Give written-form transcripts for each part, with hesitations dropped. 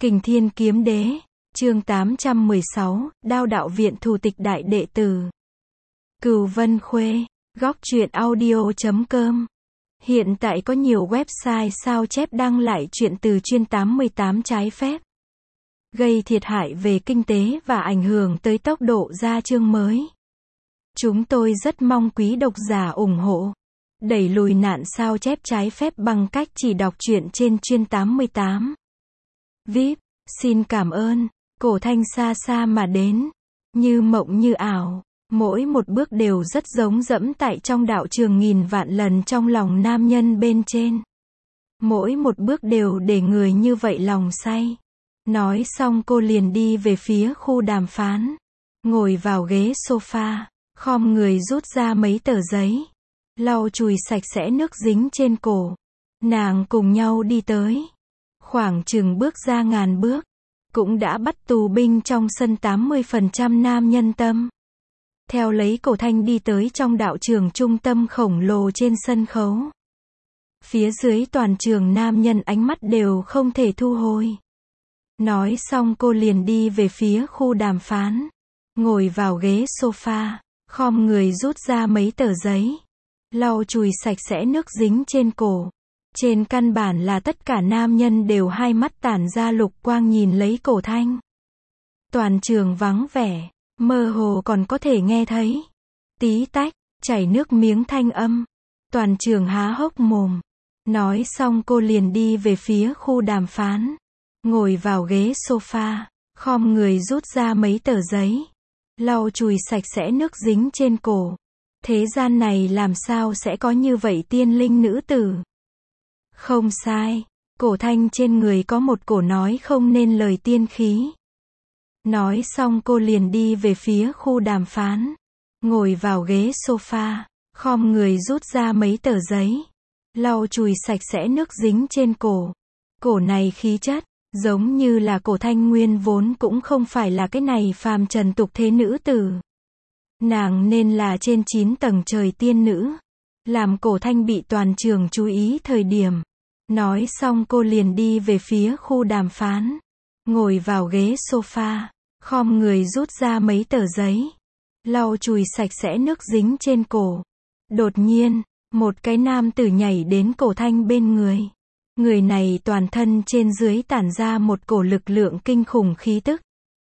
Kình Thiên Kiếm Đế, chương 816, Đao Đạo Viện Thủ Tịch Đại Đệ Tử. Cửu Vân Khuê, góc truyện audio.com. Hiện tại có nhiều website sao chép đăng lại truyện từ chuyên 88 trái phép, gây thiệt hại về kinh tế và ảnh hưởng tới tốc độ ra chương mới. Chúng tôi rất mong quý độc giả ủng hộ, đẩy lùi nạn sao chép trái phép bằng cách chỉ đọc truyện trên chuyên 88. VIP, xin cảm ơn. Cổ Thanh xa xa mà đến, như mộng như ảo, mỗi một bước đều rất giống dẫm tại trong đạo trường nghìn vạn lần trong lòng nam nhân bên trên. Mỗi một bước đều để người như vậy lòng say. Nói xong cô liền đi về phía khu đàm phán, ngồi vào ghế sofa, khom người rút ra mấy tờ giấy, lau chùi sạch sẽ nước dính trên cổ. Nàng cùng nhau đi tới, khoảng chừng bước ra ngàn bước, cũng đã bắt tù binh trong sân 80% nam nhân tâm. Theo lấy Cổ Thanh đi tới trong đạo trường trung tâm khổng lồ trên sân khấu. Phía dưới toàn trường nam nhân ánh mắt đều không thể thu hồi. Nói xong cô liền đi về phía khu đàm phán, ngồi vào ghế sofa, khom người rút ra mấy tờ giấy, lau chùi sạch sẽ nước dính trên cổ. Trên căn bản là tất cả nam nhân đều hai mắt tản ra lục quang nhìn lấy Cổ Thanh. Toàn trường vắng vẻ, mơ hồ còn có thể nghe thấy tí tách, chảy nước miếng thanh âm. Toàn trường há hốc mồm. Nói xong cô liền đi về phía khu đàm phán, ngồi vào ghế sofa, khom người rút ra mấy tờ giấy, lau chùi sạch sẽ nước dính trên cổ. Thế gian này làm sao sẽ có như vậy tiên linh nữ tử? Không sai, Cổ Thanh trên người có một cổ nói không nên lời tiên khí. Nói xong cô liền đi về phía khu đàm phán, ngồi vào ghế sofa, khom người rút ra mấy tờ giấy, lau chùi sạch sẽ nước dính trên cổ. Cổ này khí chất, giống như là Cổ Thanh nguyên vốn cũng không phải là cái này phàm trần tục thế nữ tử. Nàng nên là trên 9 tầng trời tiên nữ. Làm Cổ Thanh bị toàn trường chú ý thời điểm. Nói xong cô liền đi về phía khu đàm phán, ngồi vào ghế sofa, khom người rút ra mấy tờ giấy, lau chùi sạch sẽ nước dính trên cổ. Đột nhiên, một cái nam tử nhảy đến Cổ Thanh bên người. Người này toàn thân trên dưới tản ra một cổ lực lượng kinh khủng khí tức.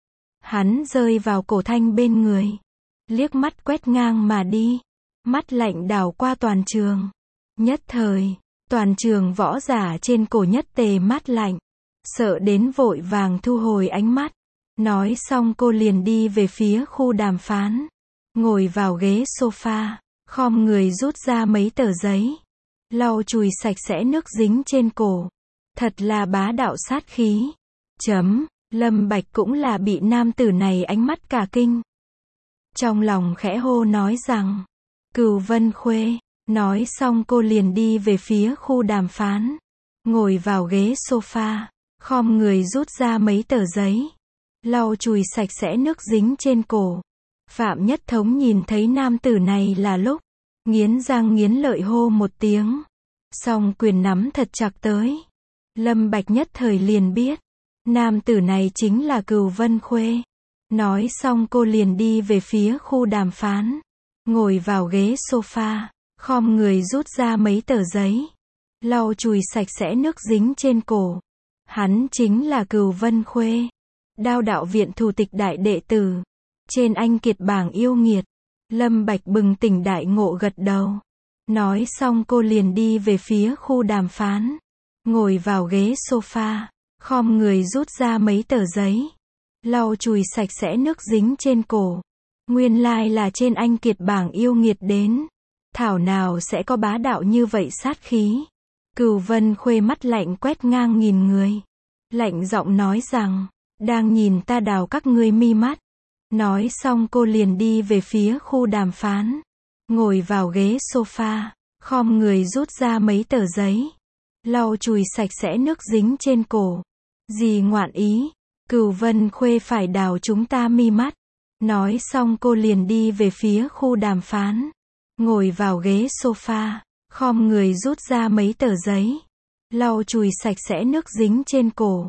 Hắn rơi vào Cổ Thanh bên người, liếc mắt quét ngang mà đi, mắt lạnh đảo qua toàn trường. Nhất thời, toàn trường võ giả trên cổ nhất tề mát lạnh, sợ đến vội vàng thu hồi ánh mắt. Nói xong cô liền đi về phía khu đàm phán, ngồi vào ghế sofa, khom người rút ra mấy tờ giấy, lau chùi sạch sẽ nước dính trên cổ. Thật là bá đạo sát khí. Lâm Bạch cũng là bị nam tử này ánh mắt cả kinh. Trong lòng khẽ hô nói rằng, Cửu Vân Khuê. Nói xong cô liền đi về phía khu đàm phán, ngồi vào ghế sofa, khom người rút ra mấy tờ giấy, lau chùi sạch sẽ nước dính trên cổ. Phạm Nhất Thống nhìn thấy nam tử này là lúc, nghiến răng nghiến lợi hô một tiếng, song quyền nắm thật chặt tới. Lâm Bạch nhất thời liền biết, nam tử này chính là Cửu Vân Khuê. Nói xong cô liền đi về phía khu đàm phán, ngồi vào ghế sofa, khom người rút ra mấy tờ giấy, lau chùi sạch sẽ nước dính trên cổ. Hắn chính là Cửu Vân Khuê, Đao Đạo Viện Thủ Tịch Đại Đệ Tử. Trên anh kiệt bảng yêu nghiệt. Lâm Bạch bừng tỉnh đại ngộ gật đầu. Nói xong cô liền đi về phía khu đàm phán, ngồi vào ghế sofa, khom người rút ra mấy tờ giấy, lau chùi sạch sẽ nước dính trên cổ. Nguyên lai là trên anh kiệt bảng yêu nghiệt đến. Thảo nào sẽ có bá đạo như vậy sát khí. Cửu Vân Khuê mắt lạnh quét ngang nhìn người, lạnh giọng nói rằng, đang nhìn ta đào các ngươi mi mắt. Nói xong cô liền đi về phía khu đàm phán, ngồi vào ghế sofa, khom người rút ra mấy tờ giấy, lau chùi sạch sẽ nước dính trên cổ. Gì ngoạn ý, Cửu Vân Khuê phải đào chúng ta mi mắt. Nói xong cô liền đi về phía khu đàm phán, ngồi vào ghế sofa, khom người rút ra mấy tờ giấy, lau chùi sạch sẽ nước dính trên cổ.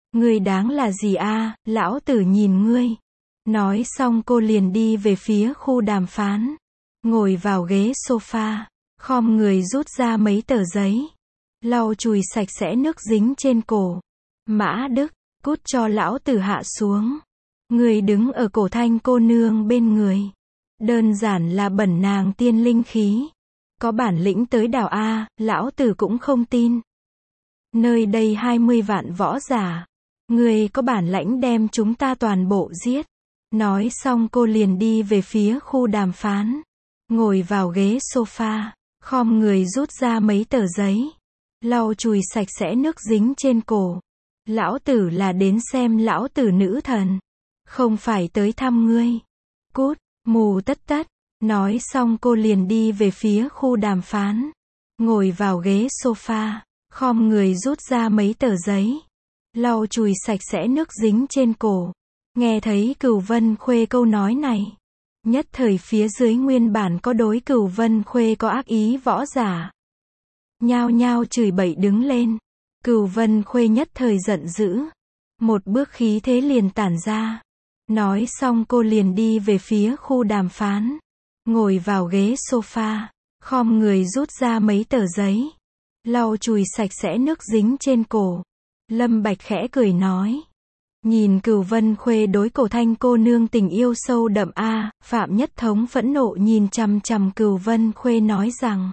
Ngươi đáng là gì a, lão tử nhìn ngươi. Nói xong cô liền đi về phía khu đàm phán. Ngồi vào ghế sofa, khom người rút ra mấy tờ giấy. Lau chùi sạch sẽ nước dính trên cổ. Mã Đức, cút cho lão tử hạ xuống. Người đứng ở cổ Thanh cô nương bên người. Đơn giản là bẩn nàng tiên linh khí. Có bản lĩnh tới đảo A, lão tử cũng không tin. Nơi đây 20 vạn võ giả. Người có bản lãnh đem chúng ta toàn bộ giết. Nói xong cô liền đi về phía khu đàm phán. Ngồi vào ghế sofa, khom người rút ra mấy tờ giấy. Lau chùi sạch sẽ nước dính trên cổ. Lão tử là đến xem lão tử nữ thần. Không phải tới thăm ngươi. Cút, mù tất tất. Nói xong cô liền đi về phía khu đàm phán. Ngồi vào ghế sofa, khom người rút ra mấy tờ giấy. Lau chùi sạch sẽ nước dính trên cổ. Nghe thấy Cửu Vân Khuê câu nói này. Nhất thời phía dưới nguyên bản có đối Cửu Vân Khuê có ác ý võ giả. Nhao nhao chửi bậy đứng lên. Cửu Vân Khuê nhất thời giận dữ. Một bước khí thế liền tản ra. Nói xong cô liền đi về phía khu đàm phán. Ngồi vào ghế sofa, khom người rút ra mấy tờ giấy. Lau chùi sạch sẽ nước dính trên cổ. Lâm Bạch khẽ cười nói. Nhìn Cửu Vân Khuê đối cổ Thanh cô nương tình yêu sâu đậm a, Phạm Nhất Thống phẫn nộ nhìn chằm chằm Cửu Vân Khuê nói rằng.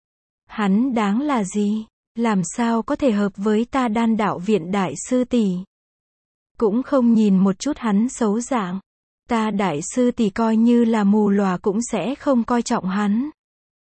Hắn đáng là gì? Làm sao có thể hợp với ta Đan Đạo Viện đại sư tỷ? Cũng không nhìn một chút hắn xấu dạng. Ta đại sư tỷ coi như là mù lòa cũng sẽ không coi trọng hắn.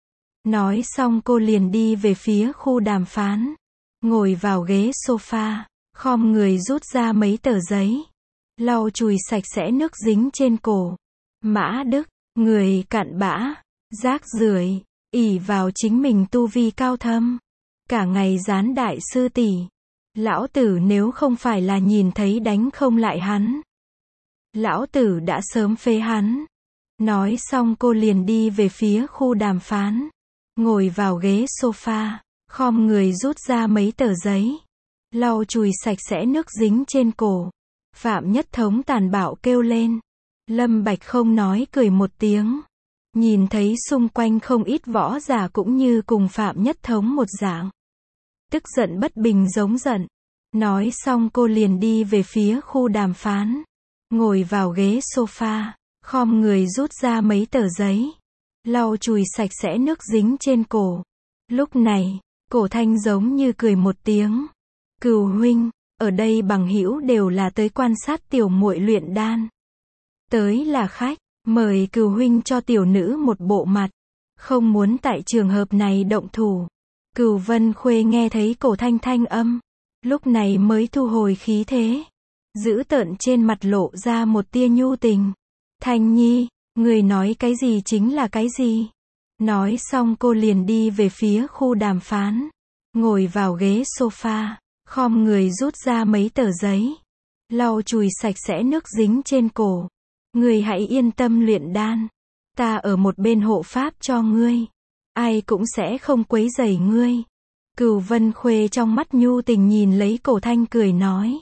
Nói xong cô liền đi về phía khu đàm phán. Ngồi vào ghế sofa, khom người rút ra mấy tờ giấy. Lau chùi sạch sẽ nước dính trên cổ. Mã Đức, người cặn bã, rác rưởi, ỷ vào chính mình tu vi cao thâm. Cả ngày gián đại sư tỷ. Lão tử nếu không phải là nhìn thấy đánh không lại hắn. Lão tử đã sớm phế hắn. Nói xong cô liền đi về phía khu đàm phán. Ngồi vào ghế sofa, khom người rút ra mấy tờ giấy. Lau chùi sạch sẽ nước dính trên cổ. Phạm Nhất Thống tàn bạo kêu lên. Lâm Bạch không nói cười một tiếng. Nhìn thấy xung quanh không ít võ giả cũng như cùng Phạm Nhất Thống một dạng. Tức giận bất bình giống giận. Nói xong cô liền đi về phía khu đàm phán. Ngồi vào ghế sofa, khom người rút ra mấy tờ giấy. Lau chùi sạch sẽ nước dính trên cổ. Lúc này, cổ Thanh giống như cười một tiếng. Cửu huynh, ở đây bằng hữu đều là tới quan sát tiểu muội luyện đan. Tới là khách, mời Cửu huynh cho tiểu nữ một bộ mặt. Không muốn tại trường hợp này động thủ. Cửu Vân Khuê nghe thấy cổ Thanh thanh âm. Lúc này mới thu hồi khí thế. Dữ tợn trên mặt lộ ra một tia nhu tình. Thanh nhi, người nói cái gì chính là cái gì. Nói xong cô liền đi về phía khu đàm phán. Ngồi vào ghế sofa, khom người rút ra mấy tờ giấy. Lau chùi sạch sẽ nước dính trên cổ. Người hãy yên tâm luyện đan. Ta ở một bên hộ pháp cho ngươi. Ai cũng sẽ không quấy rầy ngươi. Cửu Vân Khuê trong mắt nhu tình nhìn lấy cổ Thanh cười nói.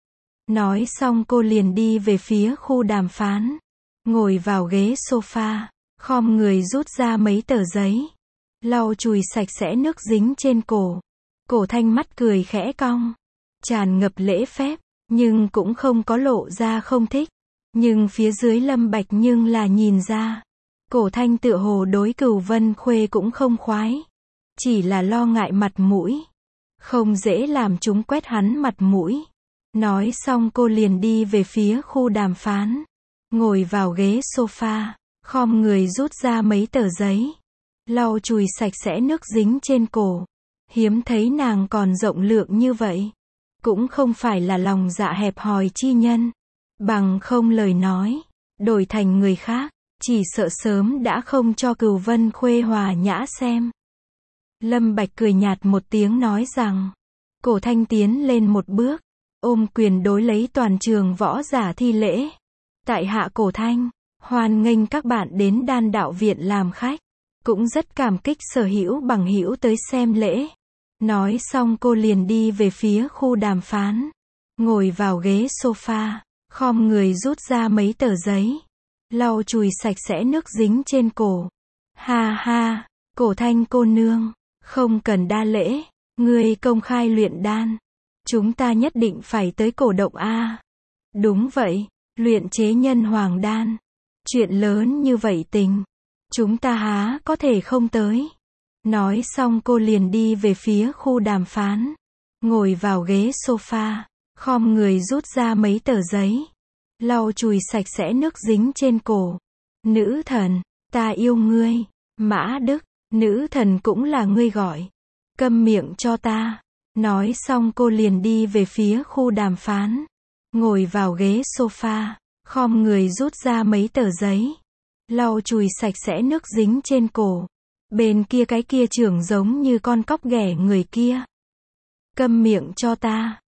Nói xong cô liền đi về phía khu đàm phán. Ngồi vào ghế sofa, khom người rút ra mấy tờ giấy. Lau chùi sạch sẽ nước dính trên cổ. Cổ Thanh mắt cười khẽ cong. Tràn ngập lễ phép, nhưng cũng không có lộ ra không thích. Nhưng phía dưới Lâm Bạch nhưng là nhìn ra. Cổ Thanh tựa hồ đối Cửu Vân Khuê cũng không khoái. Chỉ là lo ngại mặt mũi. Không dễ làm chúng quét hắn mặt mũi. Nói xong cô liền đi về phía khu đàm phán. Ngồi vào ghế sofa, khom người rút ra mấy tờ giấy. Lau chùi sạch sẽ nước dính trên cổ. Hiếm thấy nàng còn rộng lượng như vậy. Cũng không phải là lòng dạ hẹp hòi chi nhân. Bằng không lời nói, đổi thành người khác, chỉ sợ sớm đã không cho Cửu Vân Khuê hòa nhã xem. Lâm Bạch cười nhạt một tiếng nói rằng. Cổ Thanh tiến lên một bước. Ôm quyền đối lấy toàn trường võ giả thi lễ. Tại hạ cổ Thanh, hoan nghênh các bạn đến Đan Đạo Viện làm khách. Cũng rất cảm kích sở hữu bằng hữu tới xem lễ. Nói xong cô liền đi về phía khu đàm phán. ngồi vào ghế sofa, khom người rút ra mấy tờ giấy, lau chùi sạch sẽ nước dính trên cổ. Ha ha, Cổ Thanh cô nương, không cần đa lễ, ngươi công khai luyện đan. Chúng ta nhất định phải tới cổ động a. Đúng vậy, luyện chế nhân hoàng đan. Chuyện lớn như vậy tình. Chúng ta há có thể không tới. Nói xong cô liền đi về phía khu đàm phán. Ngồi vào ghế sofa, khom người rút ra mấy tờ giấy. Lau chùi sạch sẽ nước dính trên cổ. Nữ thần, ta yêu ngươi. Mã Đức, nữ thần cũng là ngươi gọi. Câm miệng cho ta. Nói xong cô liền đi về phía khu đàm phán. Ngồi vào ghế sofa, khom người rút ra mấy tờ giấy. Lau chùi sạch sẽ nước dính trên cổ. Bên kia cái kia trưởng giống như con cóc ghẻ người kia. Câm miệng cho ta.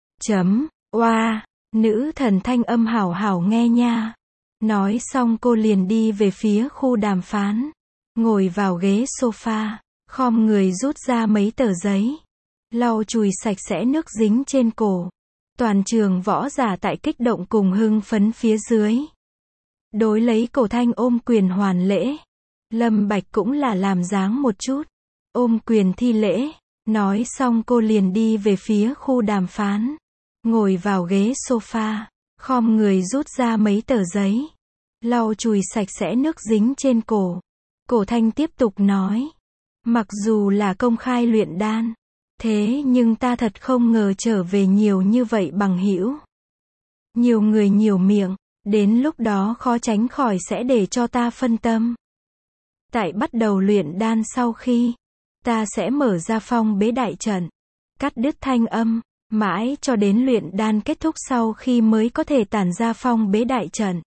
Oa, nữ thần thanh âm hảo hảo nghe nha. Nói xong cô liền đi về phía khu đàm phán. Ngồi vào ghế sofa, khom người rút ra mấy tờ giấy. Lau chùi sạch sẽ nước dính trên cổ. Toàn trường võ giả tại kích động cùng hưng phấn phía dưới. Đối lấy Cổ Thanh ôm quyền hoàn lễ. Lâm Bạch cũng là làm dáng một chút. Ôm quyền thi lễ. Nói xong cô liền đi về phía khu đàm phán. Ngồi vào ghế sofa, khom người rút ra mấy tờ giấy. Lau chùi sạch sẽ nước dính trên cổ. Cổ Thanh tiếp tục nói. Mặc dù là công khai luyện đan. Thế nhưng ta thật không ngờ trở về nhiều như vậy bằng hữu. Nhiều người nhiều miệng, đến lúc đó khó tránh khỏi sẽ để cho ta phân tâm. Tại bắt đầu luyện đan sau khi, ta sẽ mở ra phong bế đại trận, cắt đứt thanh âm, mãi cho đến luyện đan kết thúc sau khi mới có thể tản ra phong bế đại trận.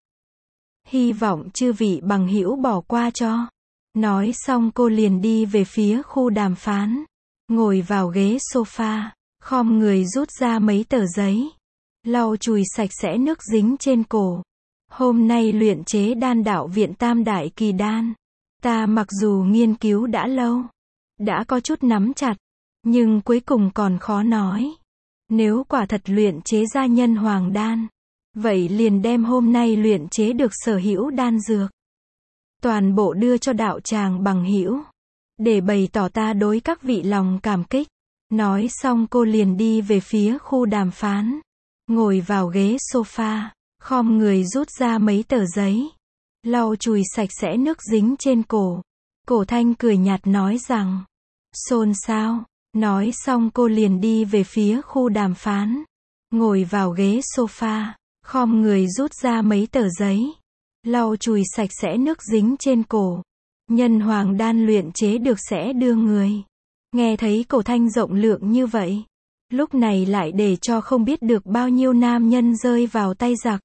Hy vọng chư vị bằng hữu bỏ qua cho. Nói xong cô liền đi về phía khu đàm phán. Ngồi vào ghế sofa, khom người rút ra mấy tờ giấy. Lau chùi sạch sẽ nước dính trên cổ. Hôm nay luyện chế đan đạo viện tam đại kỳ đan. Ta mặc dù nghiên cứu đã lâu, đã có chút nắm chặt, nhưng cuối cùng còn khó nói. Nếu quả thật luyện chế ra nhân hoàng đan, vậy liền đem hôm nay luyện chế được sở hữu đan dược. Toàn bộ đưa cho đạo tràng bằng hữu. Để bày tỏ ta đối các vị lòng cảm kích. Nói xong cô liền đi về phía khu đàm phán. Ngồi vào ghế sofa, khom người rút ra mấy tờ giấy. Lau chùi sạch sẽ nước dính trên cổ. Cổ Thanh cười nhạt nói rằng. Xôn xao. Nói xong cô liền đi về phía khu đàm phán. Ngồi vào ghế sofa, khom người rút ra mấy tờ giấy. Lau chùi sạch sẽ nước dính trên cổ. Nhân hoàng đan luyện chế được sẽ đưa người. Nghe thấy Cổ Thanh rộng lượng như vậy. Lúc này lại để cho không biết được bao nhiêu nam nhân rơi vào tay giặc.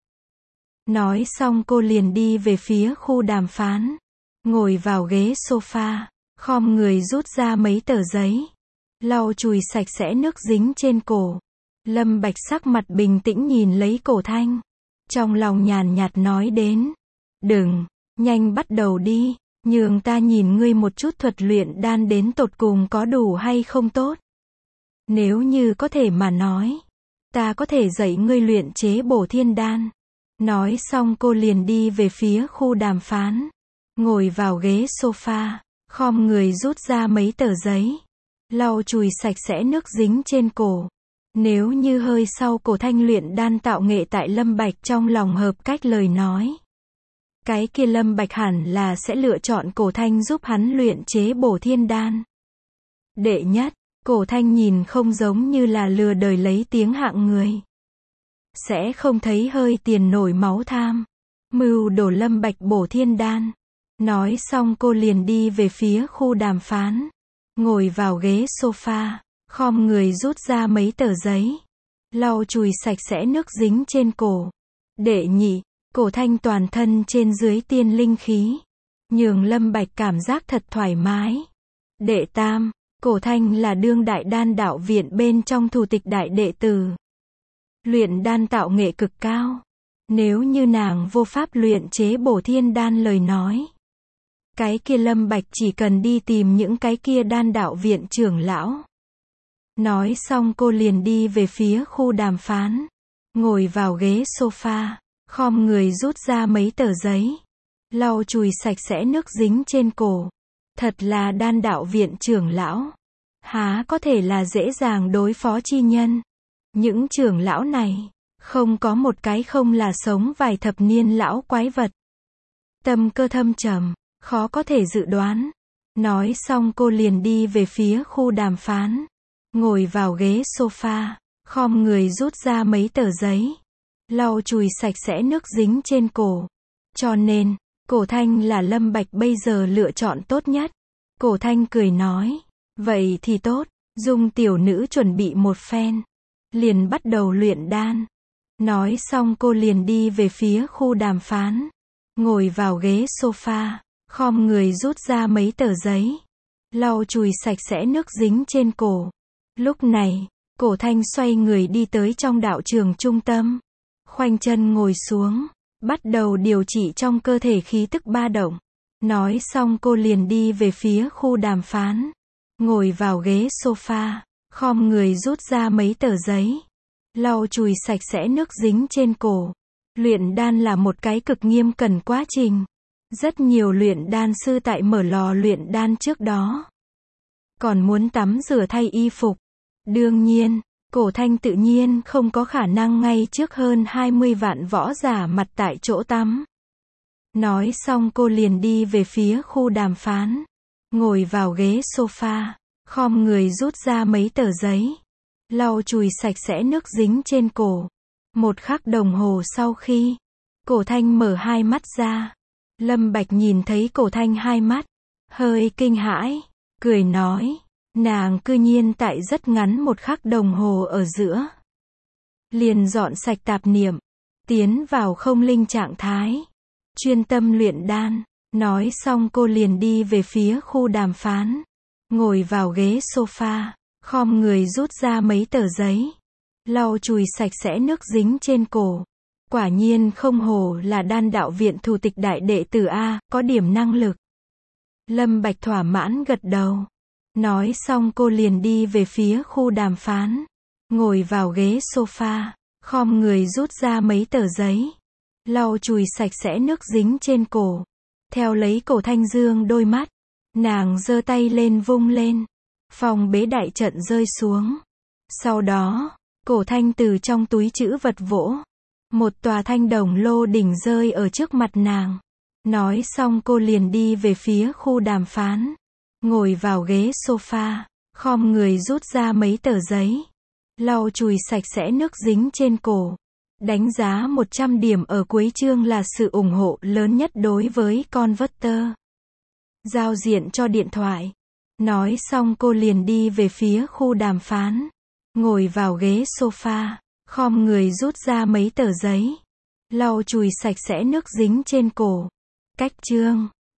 Nói xong cô liền đi về phía khu đàm phán. Ngồi vào ghế sofa, khom người rút ra mấy tờ giấy. Lau chùi sạch sẽ nước dính trên cổ. Lâm Bạch sắc mặt bình tĩnh nhìn lấy Cổ Thanh. Trong lòng nhàn nhạt nói đến. Đừng, nhanh bắt đầu đi. Nhường ta nhìn ngươi một chút thuật luyện đan đến tột cùng có đủ hay không tốt. Nếu như có thể mà nói, ta có thể dạy ngươi luyện chế bổ thiên đan. Nói xong cô liền đi về phía khu đàm phán. Ngồi vào ghế sofa, khom người rút ra mấy tờ giấy. Lau chùi sạch sẽ nước dính trên cổ. Nếu như hơi sau Cổ Thanh luyện đan tạo nghệ tại Lâm Bạch trong lòng hợp cách lời nói. Cái kia Lâm Bạch hẳn là sẽ lựa chọn Cổ Thanh giúp hắn luyện chế bổ thiên đan. Đệ nhất, Cổ Thanh nhìn không giống như là lừa đời lấy tiếng hạng người. Sẽ không thấy hơi tiền nổi máu tham. Mưu đồ Lâm Bạch bổ thiên đan. Nói xong cô liền đi về phía khu đàm phán. Ngồi vào ghế sofa, khom người rút ra mấy tờ giấy. Lau chùi sạch sẽ nước dính trên cổ. Đệ nhị, Cổ Thanh toàn thân trên dưới tiên linh khí. Nhường Lâm Bạch cảm giác thật thoải mái. Đệ tam, Cổ Thanh là đương đại đan đạo viện bên trong thủ tịch đại đệ tử. Luyện đan tạo nghệ cực cao. Nếu như nàng vô pháp luyện chế bổ thiên đan lời nói. Cái kia Lâm Bạch chỉ cần đi tìm những cái kia đan đạo viện trưởng lão. Nói xong cô liền đi về phía khu đàm phán. ngồi vào ghế sofa, khom người rút ra mấy tờ giấy, lau chùi sạch sẽ nước dính trên cổ. Thật là Đan đạo viện trưởng lão. Há có thể là dễ dàng đối phó chi nhân. Những trưởng lão này, không có một cái không là sống vài thập niên lão quái vật. Tâm cơ thâm trầm, khó có thể dự đoán. Nói xong cô liền đi về phía khu đàm phán. Ngồi vào ghế sofa, khom người rút ra mấy tờ giấy, lau chùi sạch sẽ nước dính trên cổ. Cho nên, Cổ Thanh là Lâm Bạch bây giờ lựa chọn tốt nhất. Cổ Thanh cười nói, vậy thì tốt, Dung tiểu nữ chuẩn bị một phen, liền bắt đầu luyện đan. Nói xong cô liền đi về phía khu đàm phán, ngồi vào ghế sofa, khom người rút ra mấy tờ giấy, lau chùi sạch sẽ nước dính trên cổ. Lúc này, Cổ Thanh xoay người đi tới trong đạo trường trung tâm, khoanh chân ngồi xuống, bắt đầu điều trị trong cơ thể khí tức ba động. Nói xong cô liền đi về phía khu đàm phán, ngồi vào ghế sofa, khom người rút ra mấy tờ giấy, lau chùi sạch sẽ nước dính trên cổ. Luyện đan là một cái cực nghiêm cẩn quá trình. Rất nhiều luyện đan sư tại mở lò luyện đan trước đó còn muốn tắm rửa thay y phục. Đương nhiên, Cổ Thanh tự nhiên không có khả năng ngay trước hơn 20 vạn võ giả mặt tại chỗ tắm. Nói xong cô liền đi về phía khu đàm phán, ngồi vào ghế sofa, khom người rút ra mấy tờ giấy, lau chùi sạch sẽ nước dính trên cổ. Một khắc đồng hồ sau khi Cổ Thanh mở hai mắt ra, Lâm Bạch nhìn thấy Cổ Thanh hai mắt, hơi kinh hãi, cười nói, nàng cư nhiên tại rất ngắn một khắc đồng hồ ở giữa liền dọn sạch tạp niệm, tiến vào không linh trạng thái, chuyên tâm luyện đan. Nói xong cô liền đi về phía khu đàm phán, ngồi vào ghế sofa, khom người rút ra mấy tờ giấy, lau chùi sạch sẽ nước dính trên cổ. Quả nhiên không hổ là Đan đạo viện thủ tịch đại đệ tử A, có điểm năng lực. Lâm Bạch thỏa mãn gật đầu. Nói xong cô liền đi về phía khu đàm phán, ngồi vào ghế sofa, khom người rút ra mấy tờ giấy, lau chùi sạch sẽ nước dính trên cổ. Theo lấy Cổ Thanh dương đôi mắt, nàng giơ tay lên vung lên, phong bế đại trận rơi xuống. Sau đó, Cổ Thanh từ trong túi trữ vật vỗ một tòa thanh đồng lô đỉnh rơi ở trước mặt nàng. Nói xong cô liền đi về phía khu đàm phán, ngồi vào ghế sofa, khom người rút ra mấy tờ giấy, lau chùi sạch sẽ nước dính trên cổ. Đánh giá 100 điểm ở cuối chương là sự ủng hộ lớn nhất đối với Converter. Giao diện cho điện thoại. Nói xong cô liền đi về phía khu đàm phán, ngồi vào ghế sofa, khom người rút ra mấy tờ giấy, lau chùi sạch sẽ nước dính trên cổ. Cách chương